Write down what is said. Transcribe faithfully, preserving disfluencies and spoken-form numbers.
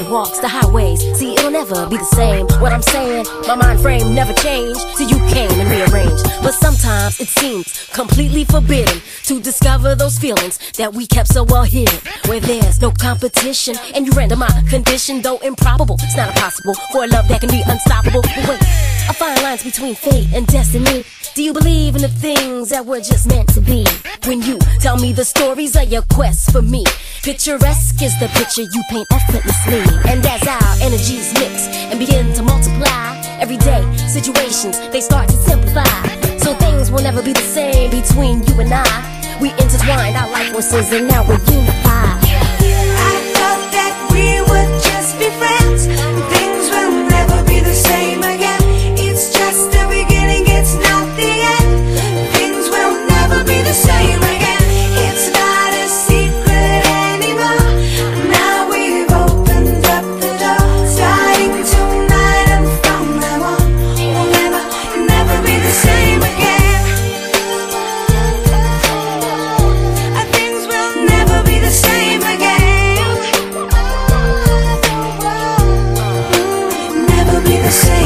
that walks the highways. See, it'll never be the same. What I'm saying, my mind frame never changed till you came and rearranged. But sometimes it seems completely forbidden to discover those feelings that we kept so well hidden, where there's no competition and you render my condition, though improbable. It's not impossible for a love that can be unstoppable. But wait, I find lines between fate and destiny. Do you believe in the things that were just meant to be? When you tell me the stories of your quest for me, picturesque is the picture you paint effortlessly. And as our energies mix and begin to multiply, everyday situations, they start to simplify. So things will never be the same between you and I. We intertwined our life forces and now we're unified. I thought that we would just be friends. Things will never be the same again. It's just the beginning, it's not the end. Things will never be the same again. It's not a secret anymore. Now we've opened up the door. Starting tonight and from now on, we'll never, never be the same again. Things will never be the same again. Never be the same.